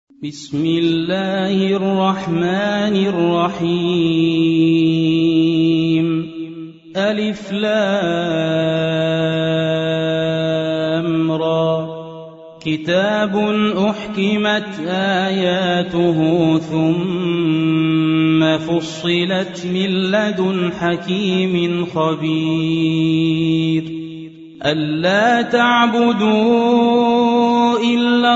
بسم الله الرحمن الرحيم ألف لام را كتاب أحكمت آياته ثم فصلت من لدن حكيم خبير ألا تعبدوا إلا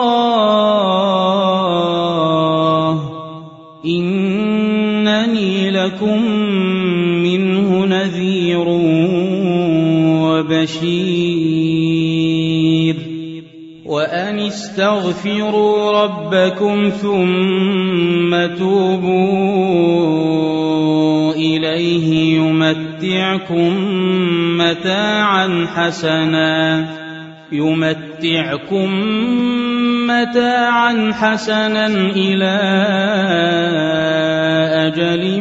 الله إنني لكم منه نذير وبشير وأن استغفروا ربكم ثم توبوا إليه يمتعكم متاعا حسنا إلى أجل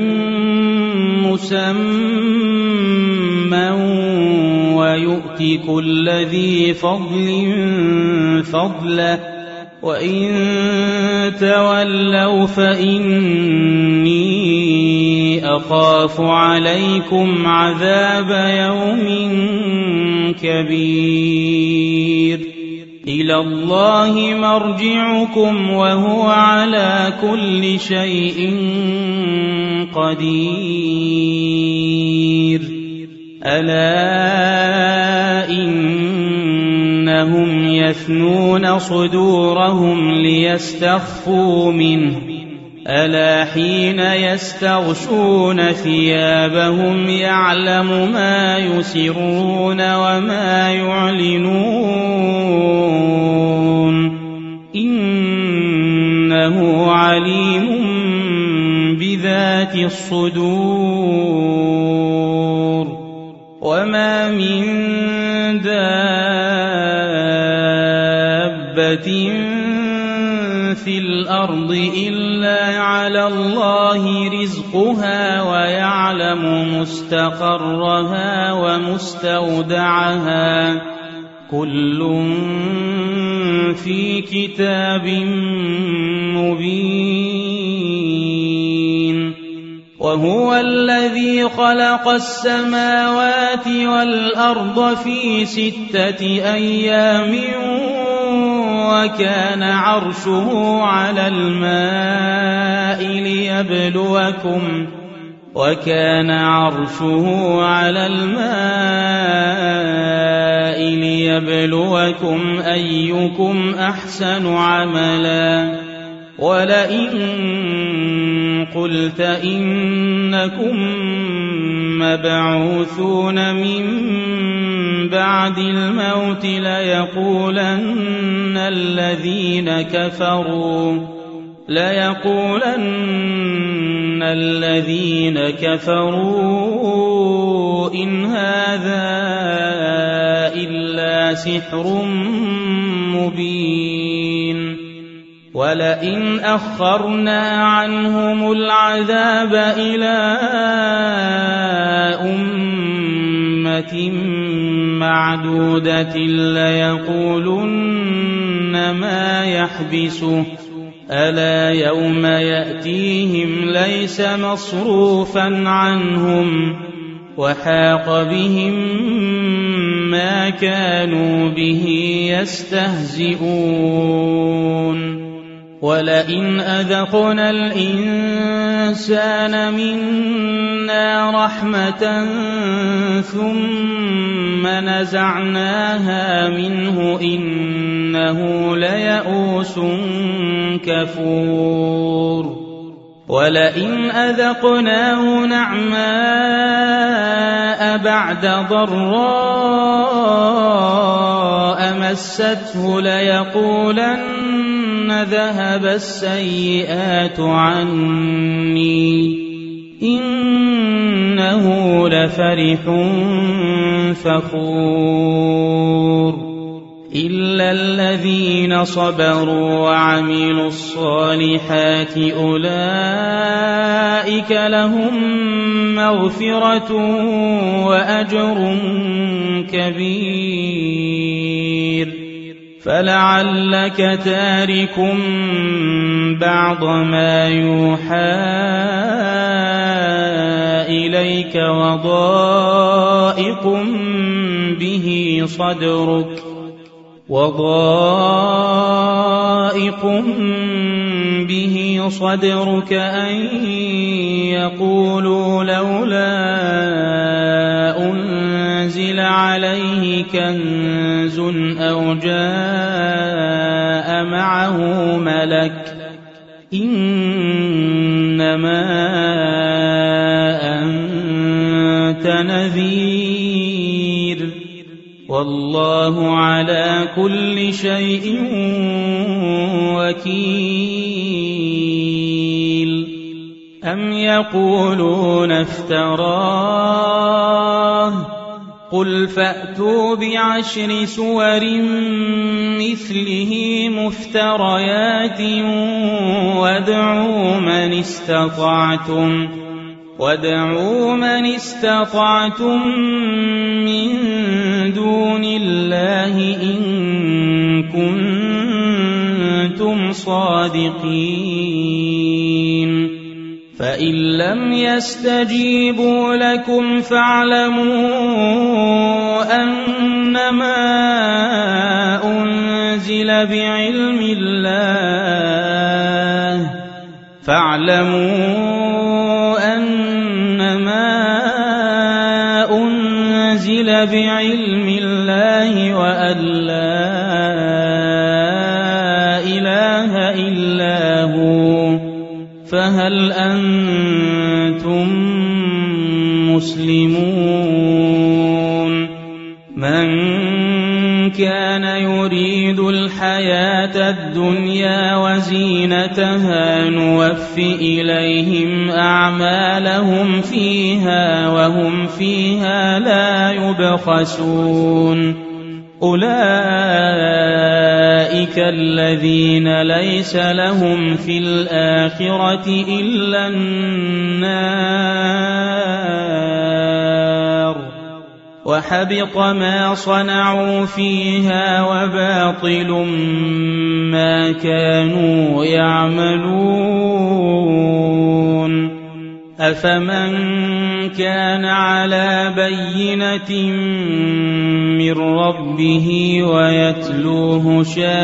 مسمى ويؤتِ كل ذي فضل فضله وإن تولوا فإني أخاف عليكم عذاب يوم كبير إلى الله مرجعكم وهو على كل شيء قدير ألا إنهم يثنون صدورهم ليستخفوا منه ألا حين يستغشون ثيابهم يعلم ما يسرون وما يعلنون إنه عليم بذات الصدور وما من دابة في الأرض إلا على الله رزقها ويعلم مستقرها ومستودعها كل في كتاب مبين وهو الذي خلق السماوات والأرض في 6 أيام وكان عرشه على الماء ليبلوكم أيكم أحسن عملا ولئن قلت إنكم مبعوثون من بعد الموت ليقولن الذين كفروا إن هذا إلا سحر مبين ولئن أخرنا عنهم العذاب إلى أمة معدودة ليقولن ما يحبسه ألا يوم يأتيهم ليس مصروفا عنهم وحاق بهم ما كانوا به يستهزئون ولئن أذقنا الإنسان منا رحمة ثم نزعناها منه إنه ليئوس كفور ولئن أذقناه نعماء بعد ضراء مسته ليقولن ذهب السيئات عني إنه لفرح فخور إلا الذين صبروا وعملوا الصالحات أولئك لهم مغفرة وأجر كبير فلعلك تارك بعض ما يوحى إليك وضائق به صدرك أن يقولوا لولا أنزل عليه كنز أو جاء معه ملك إنما أنت نذير والله على كل شيء وكيل أم يقولون افتراه قل فأتوا بعشر سور مثله مفتريات وادعوا من استطعتم من دون الله إن كنتم صادقين فإن لم يستجيبوا لكم فاعلموا أنما أنزل بعلم الله وأن لا إله إلا هو فهل أنتم مسلمون من كان يريد الحياة الدنيا وزينتها نوف إليهم أعمالهم فيها وهم فيها لا يبخسون أولئك الذين ليس لهم في الآخرة إلا النار وحبط ما صنعوا فيها وباطل ما كانوا يعملون أفمن كان على بينة من ربه ويتلوه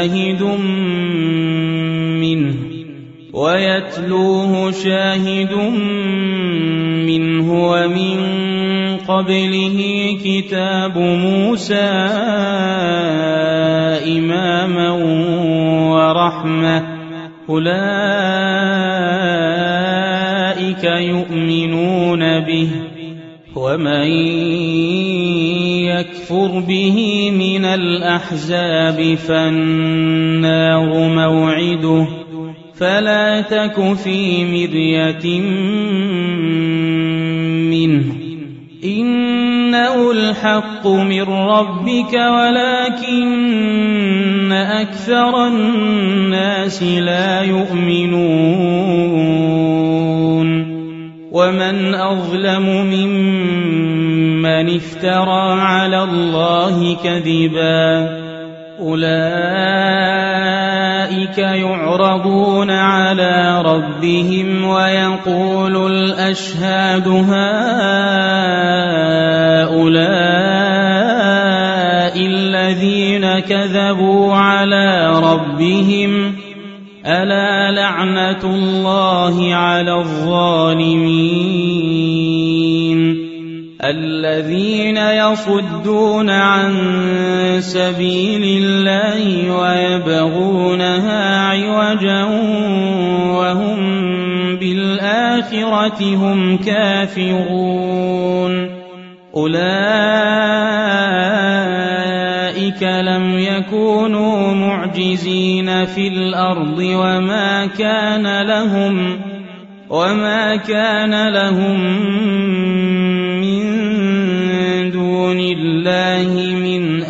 شاهد منه ومن قبله كتاب موسى إماما ورحمة أولئك يؤمنون به ومن يكفر به من الأحزاب فالنار موعده فلا تك في مرية منه إنه الحق من ربك ولكن أكثر الناس لا يؤمنون ومن أظلم ممن افترى على الله كذبا أولئك يعرضون على ربهم ويقول الأشهاد هؤلاء الذين كذبوا على ربهم ألا لعنة الله على الظالمين الذين يصدون عن سبيل الله ويبغونها عوجا وهم بالآخرة هم كافرون أولئك لم يكونوا معجزين في الأرض وما كان لهم من دون الله من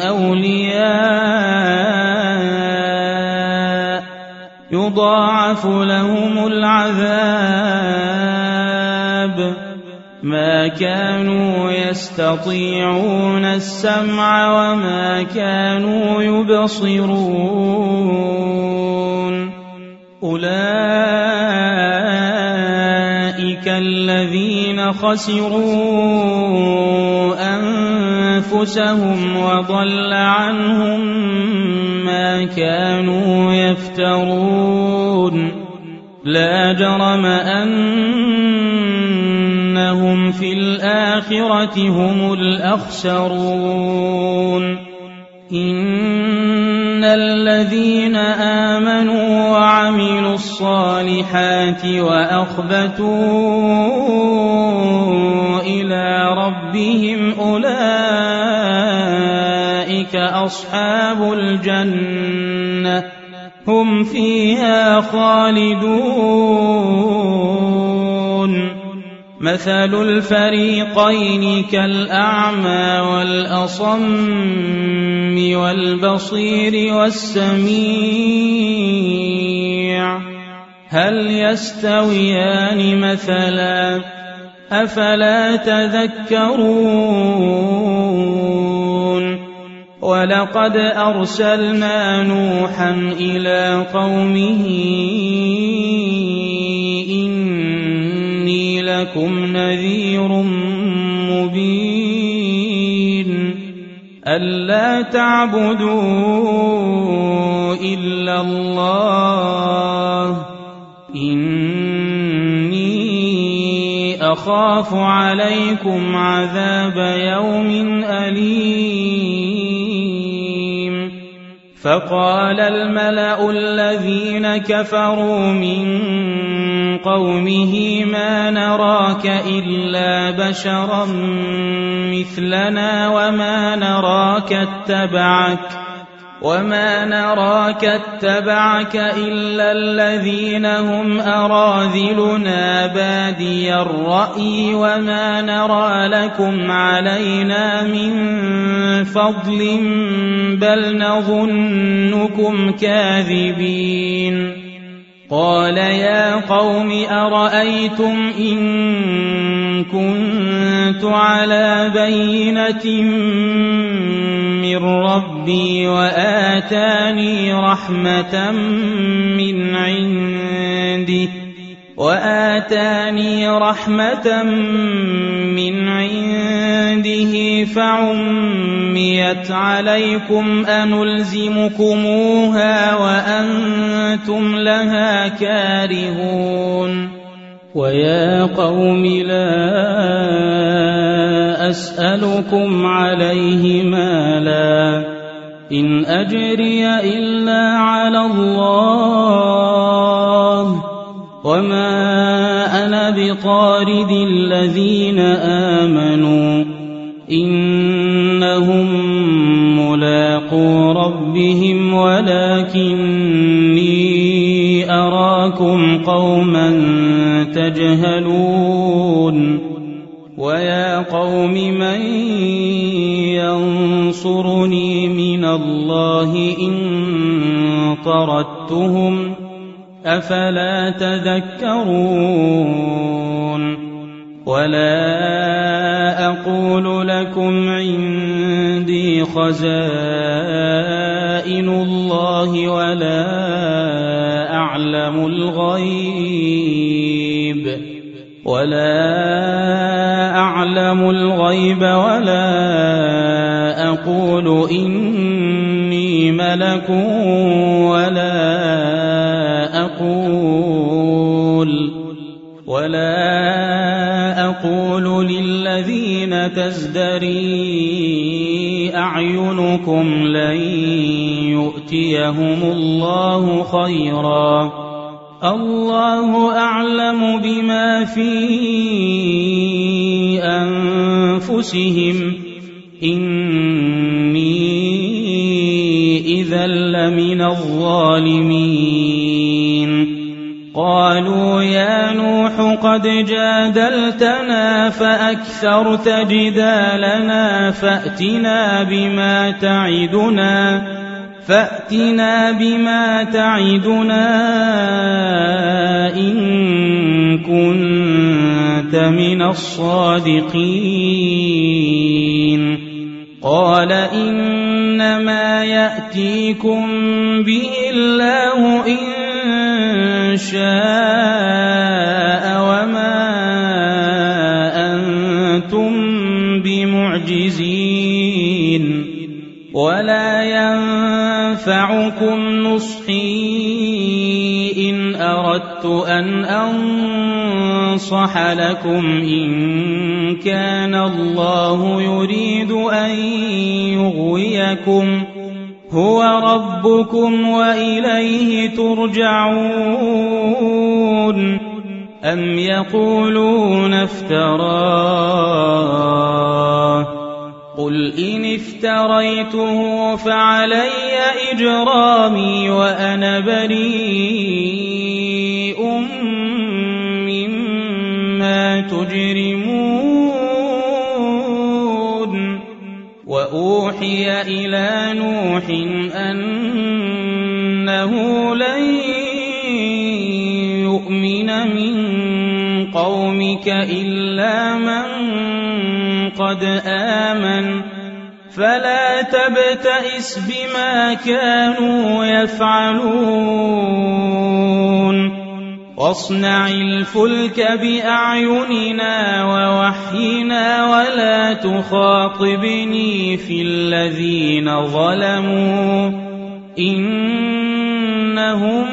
أولياء يضاعف لهم العذاب ما كانوا يستطيعون السمع وما كانوا يبصرون أولئك الذين خسروا أنفسهم وضل عنهم ما كانوا يفترون لا جرم أنهم في الآخرة هم الأخسرون إن الذين آمنوا وعملوا الصالحات وأخبتوا إلى ربهم أولئك أصحاب الجنة هم فيها خالدون مثل الفريقين كالأعمى والأصم والبصير والسميع هل يستويان مثلا أفلا تذكرون ولقد أرسلنا نوحا إلى قومه إني لكم نذير مبين ألا تعبدوا إلا الله إني أخاف عليكم عذاب يوم أليم فقال الملأ الذين كفروا من قومه ما نراك إلا بشرا مثلنا وما نراك اتبعك إلا الذين هم أراذلنا بادي الرأي وما نرى لكم علينا من فضل بل نظنكم كاذبين قال يا قوم أرأيتم إن كنت على بينة من ربي وآتاني رحمة من عنده فعميت عليكم أنلزمكموها وأنتم لها كارهون ويا قوم لا أسألكم عليه مالا إن أجري إلا على الله وما أنا بطارد الذين آمنوا إنهم ملاقو ربهم ولكني أراكم قوما تجهلون ويا قوم من ينصرني من الله إن طردتهم أفلا تذكرون ولا أقول لكم عندي خزائن الله ولا أعلم الغيب ولا أقول إني ملك ولا أقول للذين تزدري أعينكم لن يؤتيهم الله خيرا الله أعلم بما في أنفسهم إني إذا لمن الظالمين قالوا يا نوح قد جادلتنا فأكثرت جدالنا فأتنا بما تعدنا إن كنت من الصادقين قال إنما يأتيكم به الله إن شاء وما أنتم بمعجزين ولا ينفعكم نصحي إن أردت أن أنصح لكم إن كان الله يريد أن يغويكم هو ربكم وإليه ترجعون أم يقولون افتراه قل إن افتريته فعلي إجرامي وأنا بريء مما تجرمون وأوحي إلى نوح أنه لن يؤمن من قومك إلا من قد آمن فلا تبتئس بما كانوا يفعلون واصنع الفلك بأعيننا ووحينا ولا تخاطبني في الذين ظلموا إنهم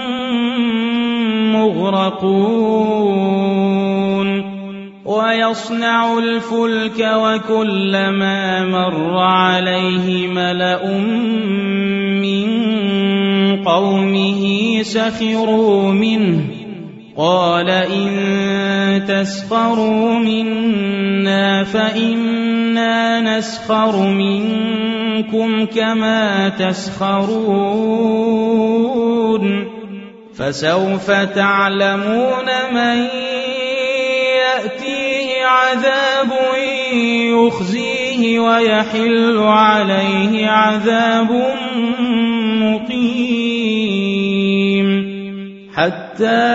مغرقون ويصنع الفلك وكلما مر عليه ملأ من قومه سخروا منه قال إن تسخروا منا فإنا نسخر منكم كما تسخرون فسوف تعلمون من يأتيه عذاب يخزيه ويحل عليه عذاب مقيم حتى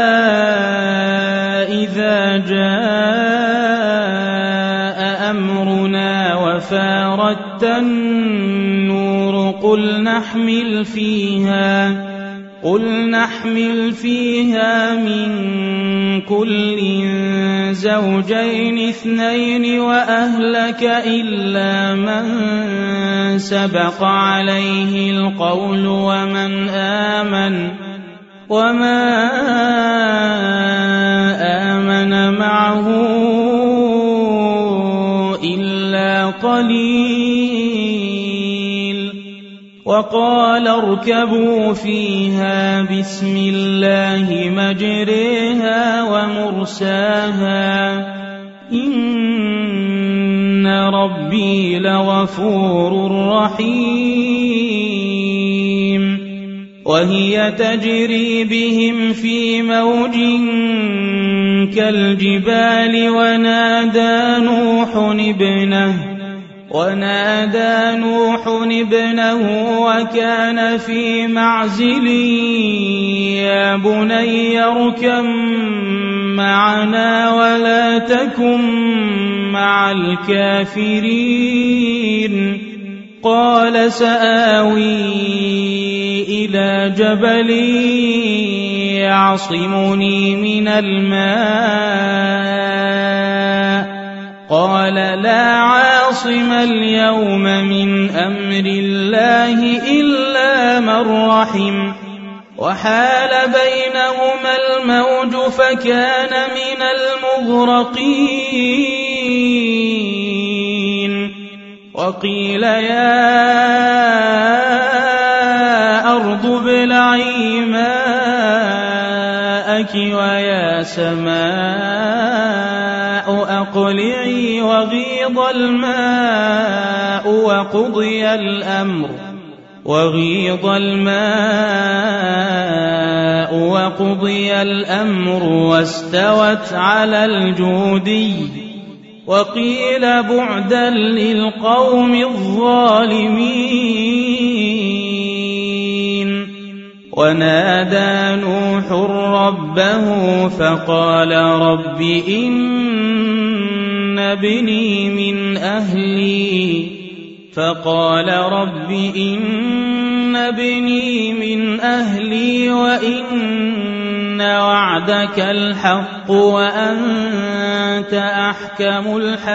إذا جاء أمرنا وفارت النور قل نحمل فيها من كل زوجين اثنين وأهلك إلا من سبق عليه القول وما آمن معه إلا قليل وقال اركبوا فيها بسم الله مجريها ومرساها إن ربي لغفور رحيم وهي تجري بهم في موج كالجبال ونادى نوح ابنه وكان في معزل يا بني اركب معنا ولا تكن مع الكافرين قال سآوي إلى جبل يعصمني من الماء قال لا عاصم اليوم من أمر الله إلا من رحم وحال بينهما الموج فكان من المغرقين وقيل يا أرض ابلعي ماءك ويا سماء أقلعي وغيض الماء وقضي الأمر واستوت على الجودي وقيل بعدا للقوم الظالمين ونادى نوح ربه فقال رب إن ابني من أهلي فقال رب إن ابني من أهلي وإن وعدك الحق وأنت أحكم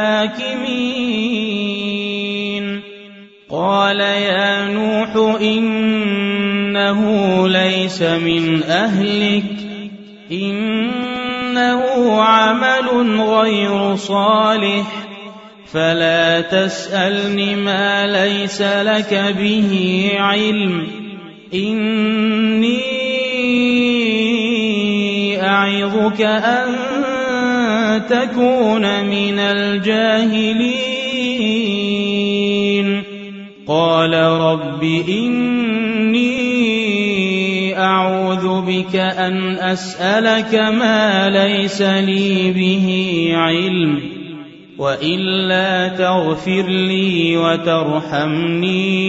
الحاكمين قال يا نوح إنه ليس من أهلك إنه عمل غير صالح فلا تسألني ما ليس لك به علم إني أعظك أن تكون من الجاهلين قال رب إني أعوذ بك أن أسألك ما ليس لي به علم وإلا تغفر لي وترحمني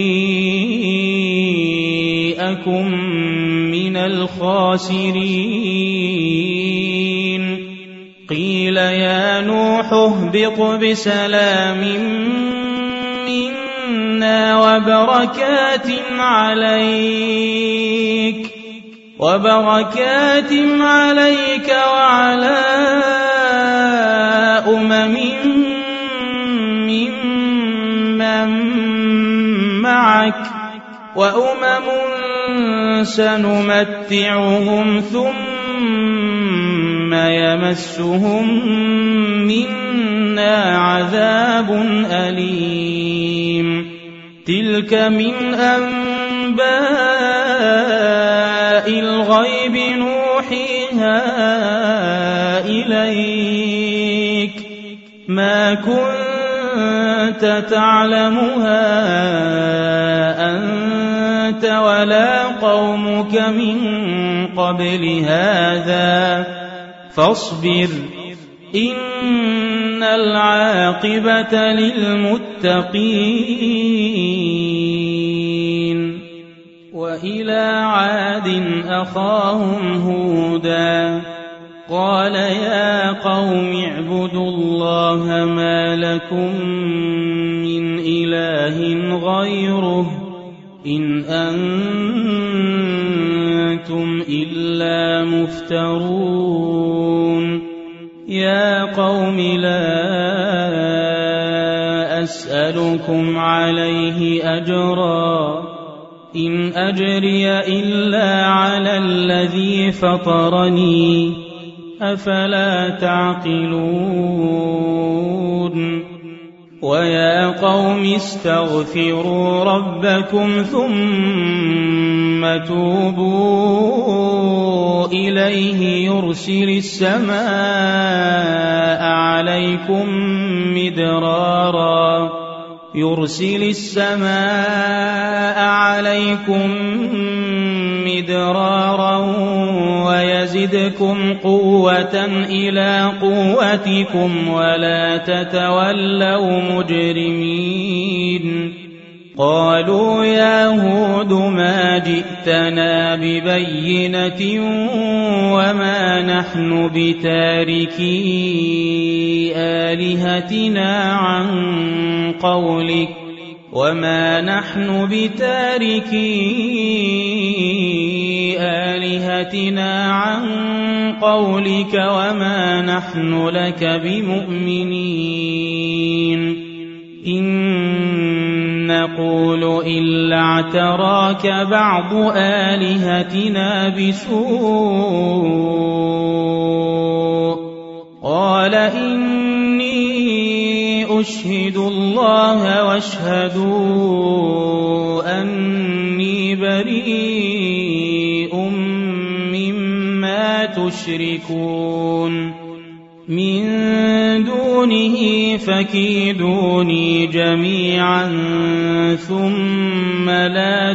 أكن من الخاسرين قيل يا نوح اهبط بسلام منا وبركات عليك وعلى أمم ممن معك وأمم سنمتعهم ثم يمسهم منا عذاب أليم تلك من أنباء الغيب نوحيها إليك ما كنت تعلمها أنت ولا قومك من قبل هذا فاصبر إن العاقبة للمتقين وإلى عاد أخاهم هودا قال يا قوم اعبدوا الله ما لكم من إله غيره إن أنتم إلا مفترون يا قوم لا أسألكم عليه أجرا إن أجري إلا على الذي فطرني أفلا تعقلون ويا قوم استغفروا ربكم ثم توبوا إليه يرسل السماء عليكم مدرارا ويزدكم قوة إلى قوتكم ولا تتولوا مجرمين قالوا يا هود ما جئتنا ببينة وما نحن بتاركي آلهتنا عن قولك وما نحن لك بمؤمنين إن نقول إلا اعتراك بعض آلهتنا بسوء قال إني أشهد الله واشهدوا أني بريء مما تشركون من دونه فكيدوني جميعا ثم لا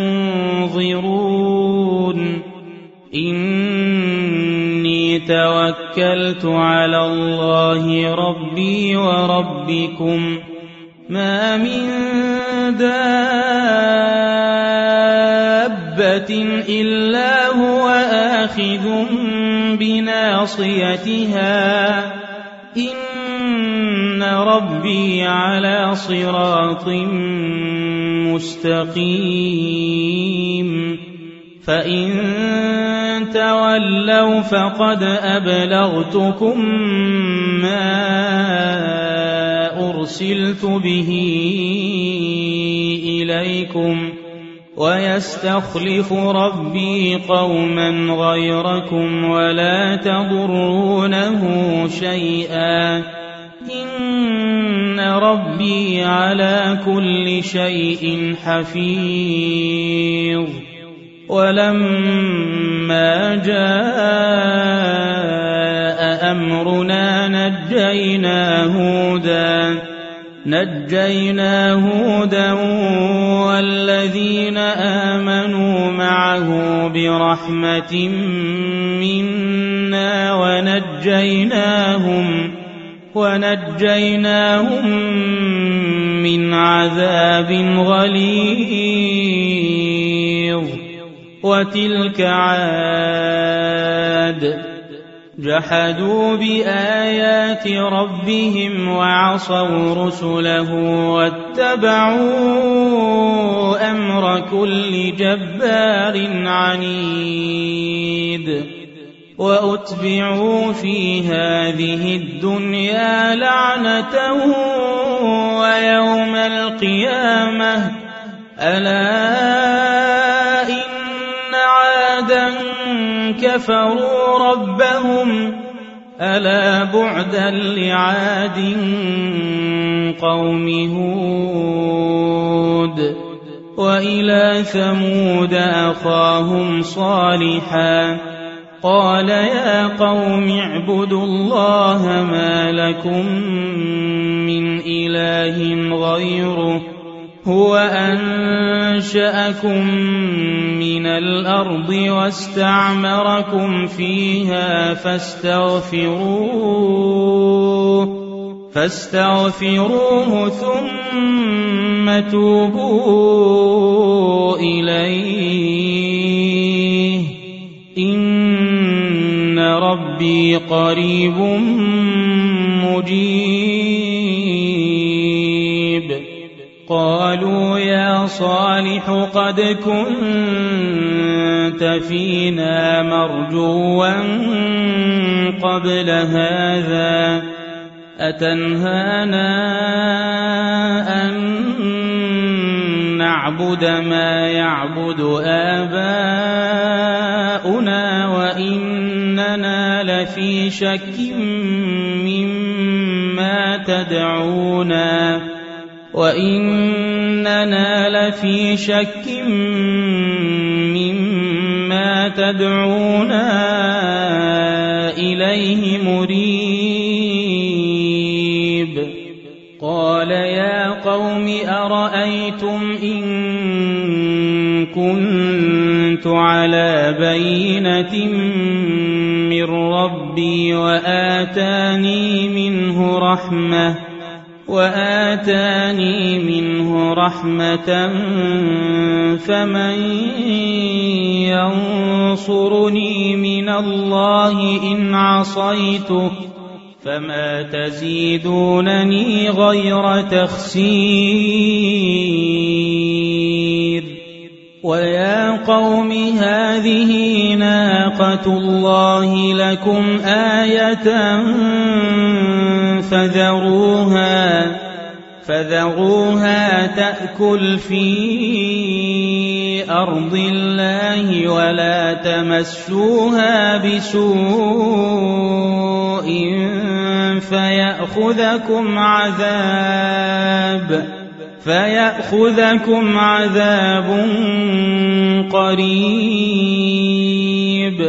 تنظرون إني توكلت على الله ربي وربكم ما من دابة إلا هو آخذ بناصيتها إن ربي على صراط مستقيم فإن تولوا فقد أبلغتكم ما أرسلت به إليكم ويستخلف ربي قوما غيركم ولا تضرونه شيئا إن ربي على كل شيء حفيظ ولما جاء أمرنا نجينا هودا والذين آمنوا معه برحمة منا ونجيناهم من عذاب غليظ وتلك عاد جحدوا بآيات ربهم وعصوا رسله واتبعوا أمر كل جبار عنيد وأتبعوا في هذه الدنيا لعنة ويوم القيامة ألا إن عادا كفروا ربهم ألا بعدا لعاد قوم هود وإلى ثمود أخاهم صالحا قال يا قوم اعبدوا الله ما لكم من إله غيره هو أنشأكم من الأرض واستعمركم فيها فاستغفروه ثم توبوا إليه إن ربي قريب مجيب قالوا يا صالح قد كنت فينا مرجوا قبل هذا أتنهانا أن نعبد ما يعبد آباؤنا وإننا لفي شك مما تدعونا إليه مريب قال يا قوم أرأيتم إن كنت على بينة من ربي وآتاني منه رحمة فمن ينصرني من الله إن عصيته فما تزيدونني غير تخسير ويا قوم هذه ناقة الله لكم آية فذروها تأكل في أرض الله ولا تمسوها بسوء فيأخذكم عذاب قريب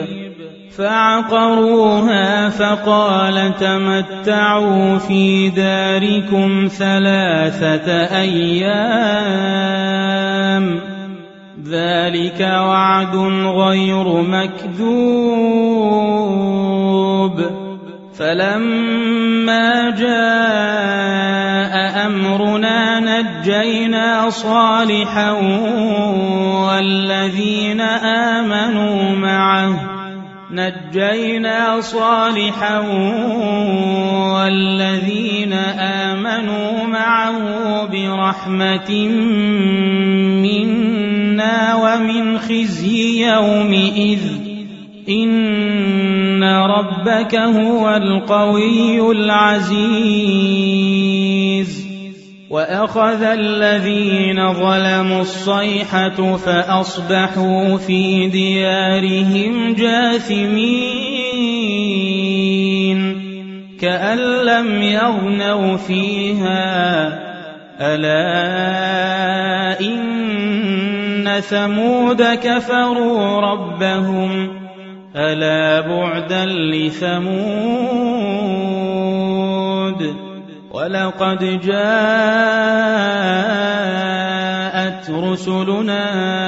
فعقروها فقال تمتعوا في داركم 3 أيام ذلك وعد غير مكذوب فلما جاء أمرنا نجينا صالحا والذين آمنوا معه نجينا صالحا والذين آمنوا معه برحمة منا ومن خزي يومئذ إن ربك هو القوي العزيز وأخذ الذين ظلموا الصيحة فأصبحوا في ديارهم جاثمين كأن لم يغنوا فيها ألا إن ثمود كفروا ربهم ألا بعدا لثمود ولقد جاءت رسلنا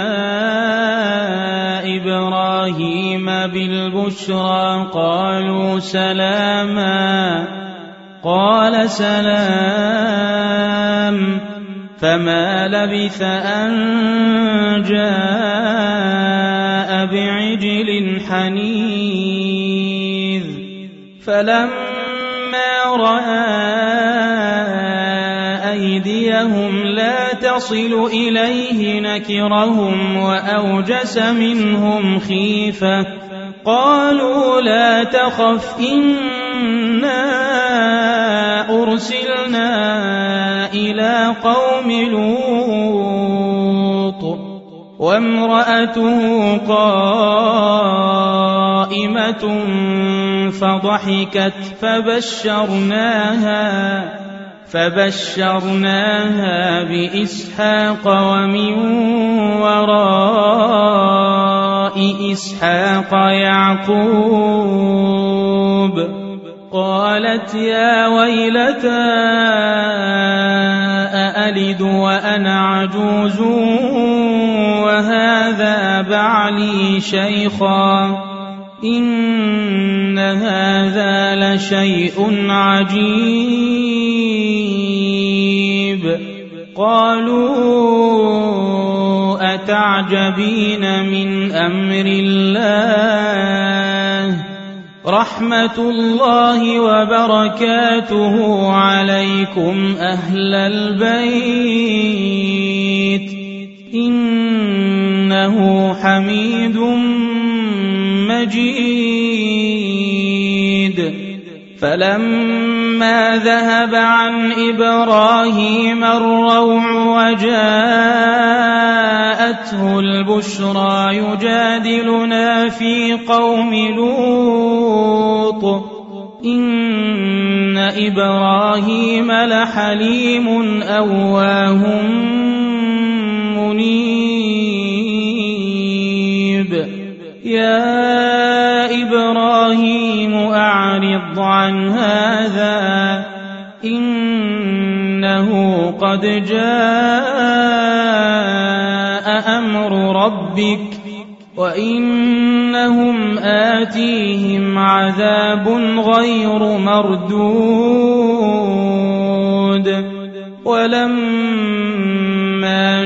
إبراهيم بالبشرى قالوا سلاما قال سلام فما لبث أن جاء بعجل حنيذ فلما رأى أيديهم لا تصل إليه نكرهم وأوجس منهم خيفة قالوا لا تخف إنا أرسلنا إلى قوم لوط وامرأته قائمة فضحكت فبشرناها بإسحاق ومن وراء إسحاق يعقوب قالت يا ويلتى أألد وأنا عجوز وهذا بعلي شيخا إن هذا لشيء عجيب قالوا أتعجبين من أمر الله رحمة الله وبركاته عليكم أهل البيت إنه حميد مجيد فلما ذهب عن إبراهيم الروع وجاءته البشرى يجادلنا في قوم لوط إن إبراهيم لحليم أواه منيب يا إبراهيم أعرض عن هذا إنه قد جاء أمر ربك وإنهم آتيهم عذاب غير مردود ولما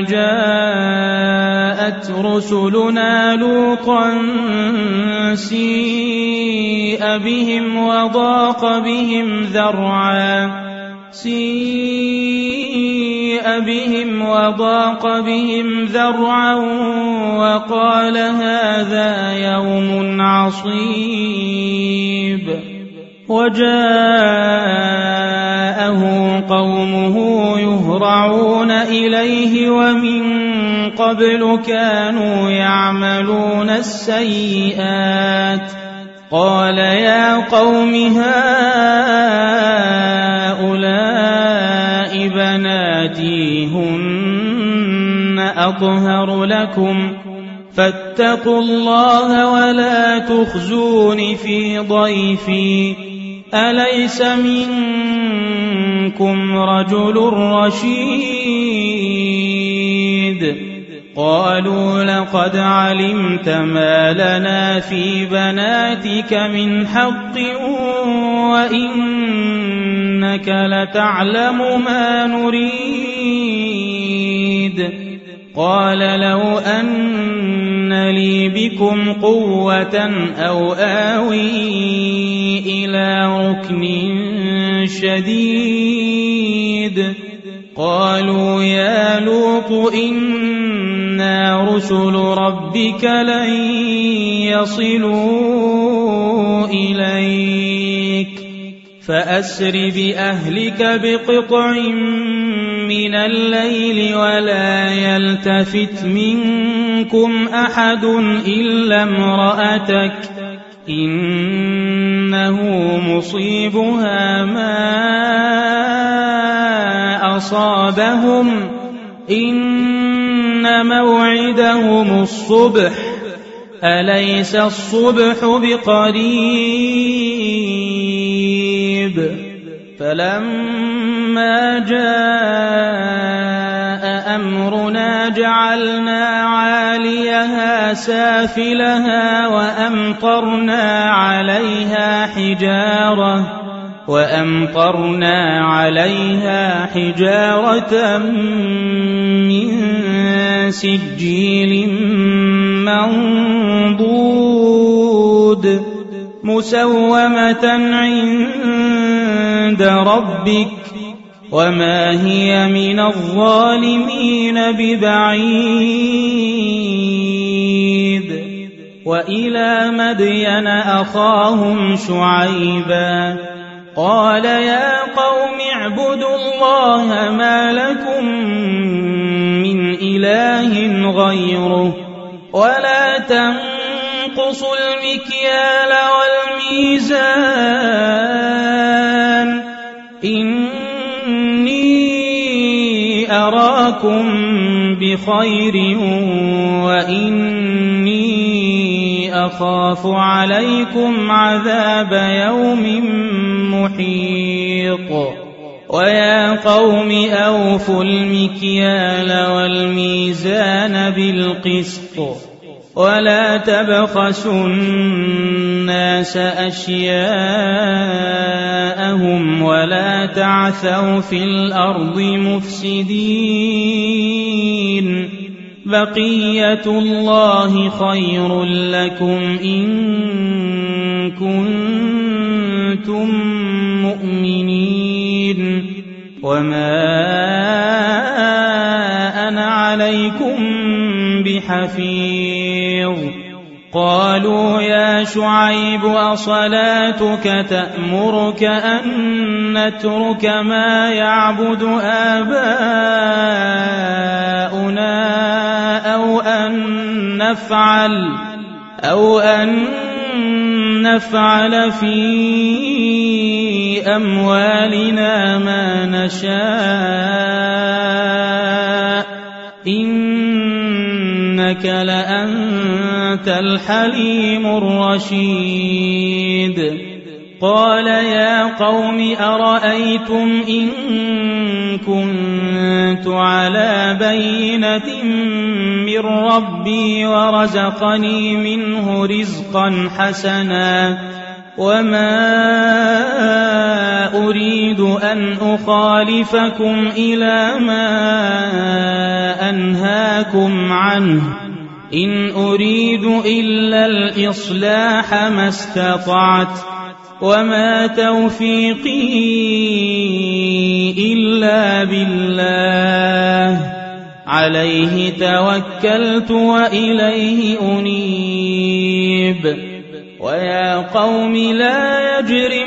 جاءت رسلنا لوطا سيء بهم وضاق بهم ذرعا وقال هذا يوم عصيب وجاءه قومه يهرعون إليه ومن قبل كانوا يعملون السيئات قال يا قوم هؤلاء بناتي هن أطهر لكم فاتقوا الله ولا تخزون في ضيفي أليس منكم رجل رشيد قالوا لقد علمت ما لنا في بناتك من حق وإنك لتعلم ما نريد قال لو أن لي بكم قوة أو آوي إلى ركن شديد قالوا يا لوط إنا رسل ربك لن يصلوا إليك فأسر بأهلك بقطع من الليل ولا يلتفت منكم أحد إلا امرأتك إنه مصيبها ما أصابهم إن موعدهم الصبح أليس الصبح بقريب فلما جاء أمرنا جعلنا عاليها سافلها وأمطرنا عليها حجارة من سجيل منضود مسومة عند ربك وما هي من الظالمين ببعيد وإلى مدين أخاهم شعيبا قال يا قوم اعبدوا الله ما لكم من إله غيره ولا تنقصوا المكيال والميزان إني أراكم بخير وإني أخاف عليكم عذاب يوم محيط ويا قوم أوفوا المكيال والميزان بالقسط ولا تبخسوا الناس أشياءهم ولا تعثوا في الأرض مفسدين بقية الله خير لكم إن كنتم مؤمنين وما أنا عليكم بحفيظ قالوا يا شعيب أصلاتك تأمرك أن نترك ما يعبد آباؤنا أو أن نفعل في أموالنا ما نشاء إنك لأنت الحليم الرشيد قال يا قوم أرأيتم إن كنت على بينة من ربي ورزقني منه رزقا حسنا وما أريد أن أخالفكم إلى ما أنهاكم عنه إن أريد إلا الإصلاح ما استطعت وما توفيقي إلا بالله عليه توكلت وإليه أنيب ويا قوم لا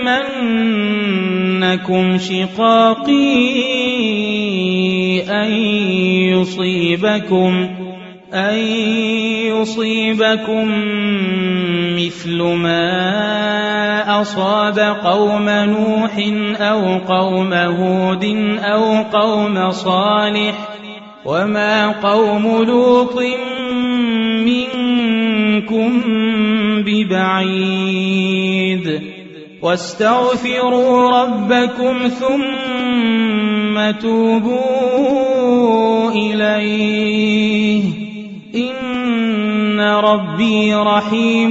يجرمنكم شقاقي أن يصيبكم مثل ما أصاب قوم نوح أو قوم هود أو قوم صالح وما قوم لوط منكم ببعيد واستغفروا ربكم ثم توبوا إليه إن ربي رحيم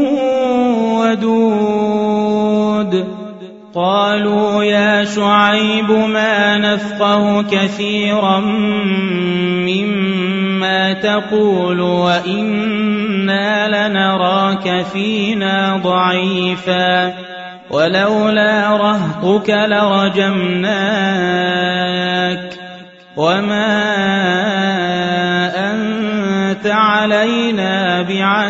ودود قالوا يا شعيب ما نفقه كثيرا مما تقول وإنا لنراك فينا ضعيفا ولولا رهطك لرجمناك وما أنت علينا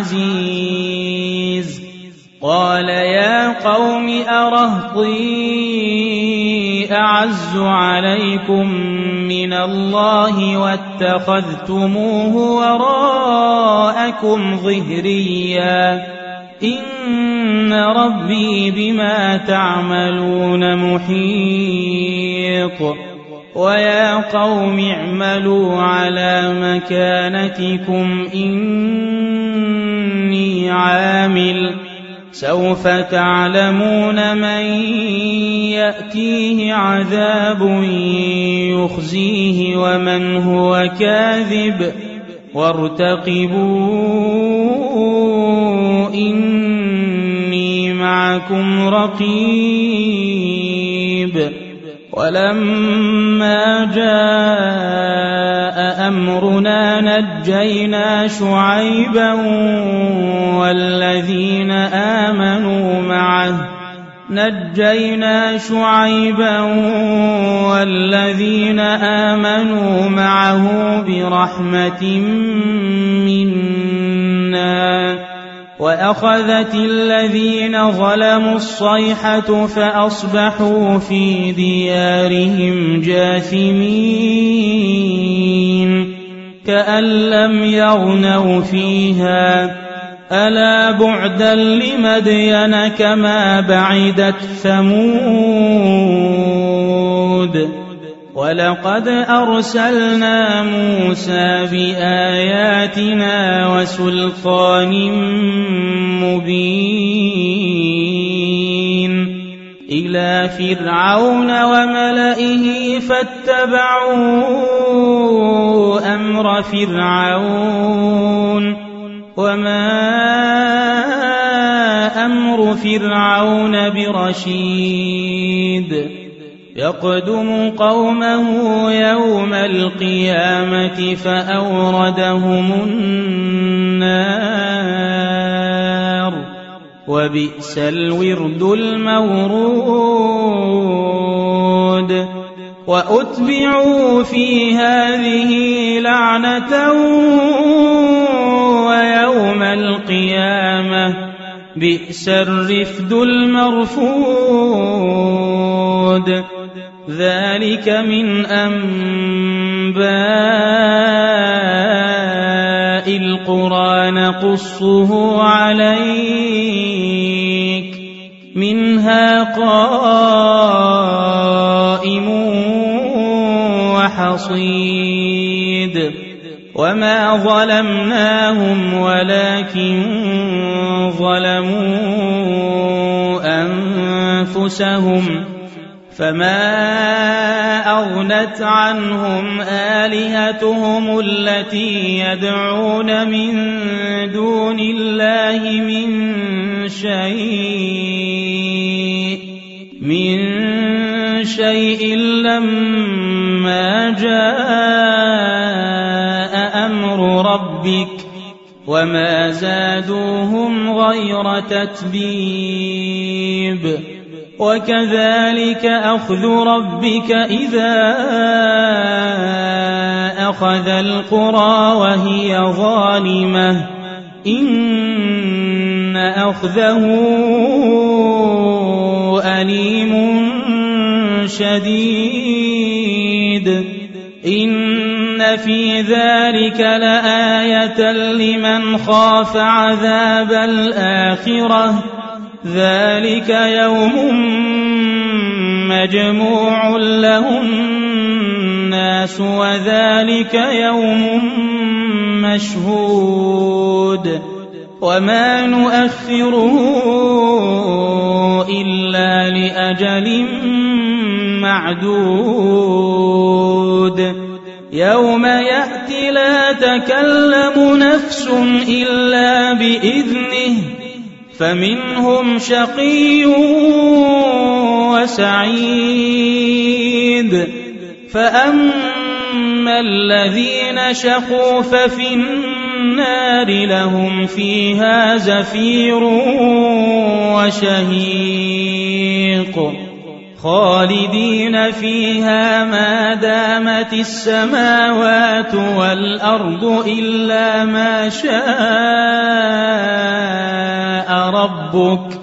بعزيز. قال يا قوم أرهطي أعز عليكم من الله واتخذتموه وراءكم ظهريا إن ربي بما تعملون محيط. ويا قوم اعملوا على مكانتكم إني عامل سوف تعلمون من يأتيه عذاب يخزيه ومن هو كاذب وارتقبوا إني معكم رقيب. ولما جاء أمرنا نجينا شعيبا والذين آمنوا معه برحمة منا وأخذت الذين ظلموا الصيحة فأصبحوا في ديارهم جاثمين كأن لم يغنوا فيها ألا بعدا لمدين كما بعدت ثمود. ولقد أرسلنا موسى بآياتنا وسلطان مبين إلى فرعون وملئه فاتبعوا أمر فرعون وما أمر فرعون برشيد. يقدم قومه يوم القيامة فأوردهم النار وبئس الورد المورود. وأتبعوا في هذه لعنة ويوم القيامة بئس الرفد المرفود. ذلك من أنباء القرى نقصه عليك منها قائم وحصيد. وما ظلمناهم ولكن ظلموا أنفسهم فما أغنت عنهم آلهتهم التي يدعون من دون الله من شيء لما جاء أمر ربك وما زادوهم غير تتبيب. وكذلك أخذ ربك إذا أخذ القرى وهي ظالمة إن أخذه أليم شديد. إن في ذلك لآية لمن خاف عذاب الآخرة ذلك يوم مجموع له الناس وذلك يوم مشهود وما نؤخره إلا لأجل معدود. يوم يأتي لا تكلم نفس إلا بإذنه فمنهم شقي وسعيد. فأما وأما الذين شقوا ففي النار لهم فيها زفير وشهيق خالدين فيها ما دامت السماوات والأرض إلا ما شاء ربك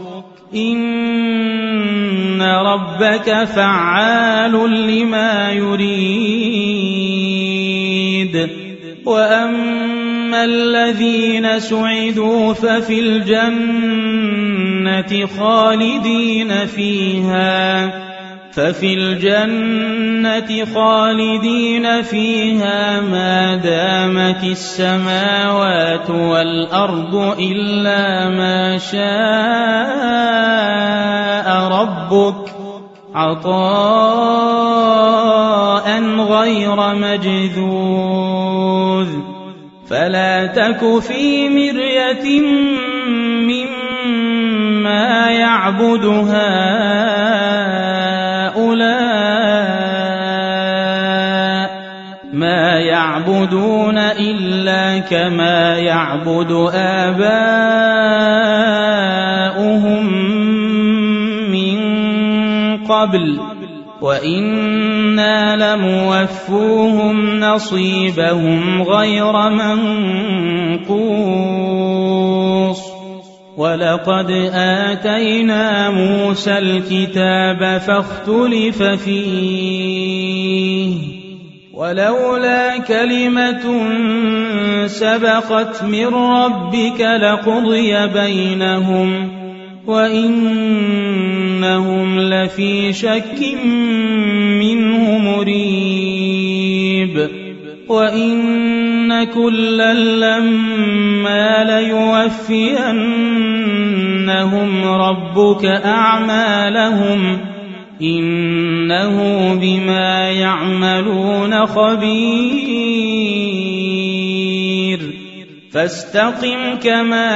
إن ربك فعال لما يريد وأما الذين سعدوا ففي الجنة خالدين فيها ما دامت السماوات والأرض إلا ما شاء ربك عطاء غير مجذوذ فلا تك في مرية مما يعبد هؤلاء ما يعبدون إلا كما يعبد آباؤهم من قبل وإنا لموفوهم نصيبهم غير منقوص ولقد آتينا موسى الكتاب فاختلف فيه ولولا كلمة سبقت من ربك لقضي بينهم وإنهم لفي شك منه مريب وإن كلا لما ليوفينهم ربك أعمالهم إنه بما يعملون خبير فاستقم كما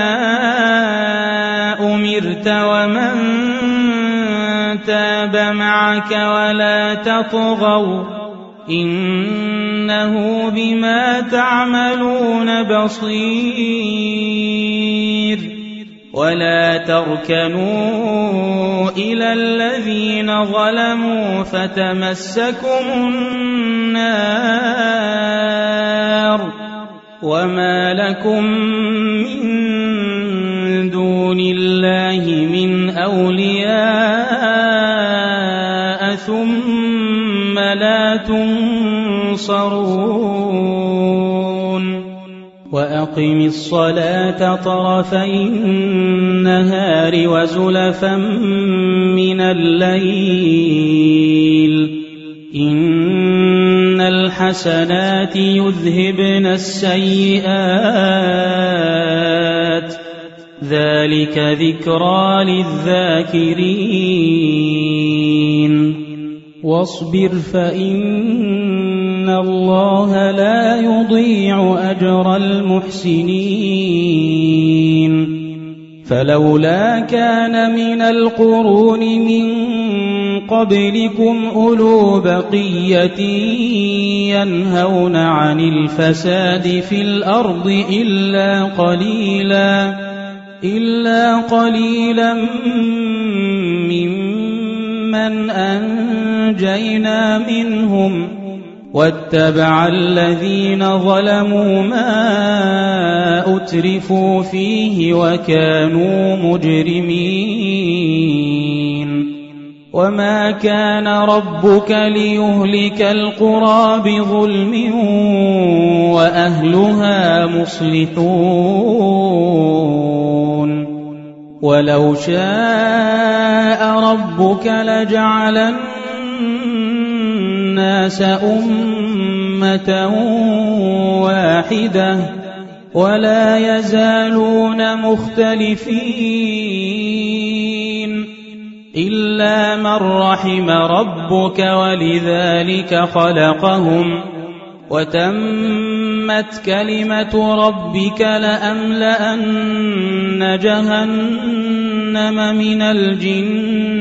أمرت ومن تاب معك ولا تطغوا إنه بما تعملون بصير ولا تركنوا إلى الذين ظلموا فتمسكم النار وما لكم من دون الله من أولياء ثم لا تنصرون وأقم الصلاة طرفي النهار وزلفا من الليل إن الحسنات يذهبن السيئات ذلك ذكرى للذاكرين واصبر فإن الله لا يضيع أجر المحسنين فلولا كان من القرون من قبلكم أولو بقية ينهون عن الفساد في الأرض إلا قليلا ممن أنجينا منهم واتبع الذين ظلموا ما أترفوا فيه وكانوا مجرمين وما كان ربك ليهلك القرى بظلم وأهلها مصلحون ولو شاء ربك لجعل الناس أمة واحدة ولا يزالون مختلفين إلا من رحم ربك ولذلك خلقهم وتمت كلمة ربك لأملأن جهنم من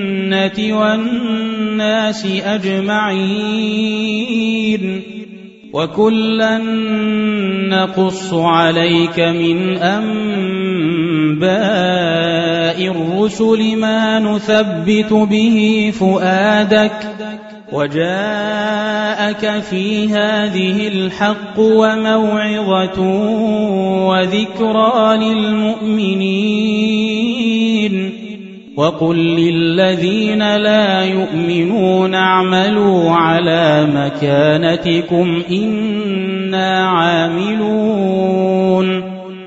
الجنة والناس أجمعين وكلا نقص عليك من أنباء الرسل ما نثبت به فؤادك وجاءك في هذه الحق وموعظة وذكرى للمؤمنين وقل للذين لا يؤمنون اعملوا على مكانتكم إنا عاملون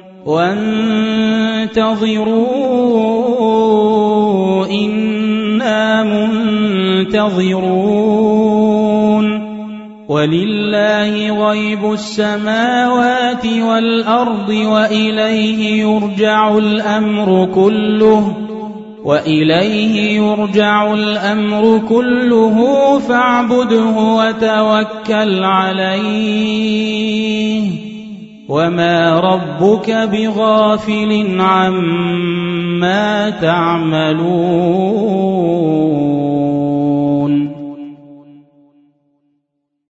وانتظروا إنا منتظرون ولله غيب السماوات والأرض وإليه يرجع الأمر كله فاعبده وتوكل عليه وما ربك بغافل عما تعملون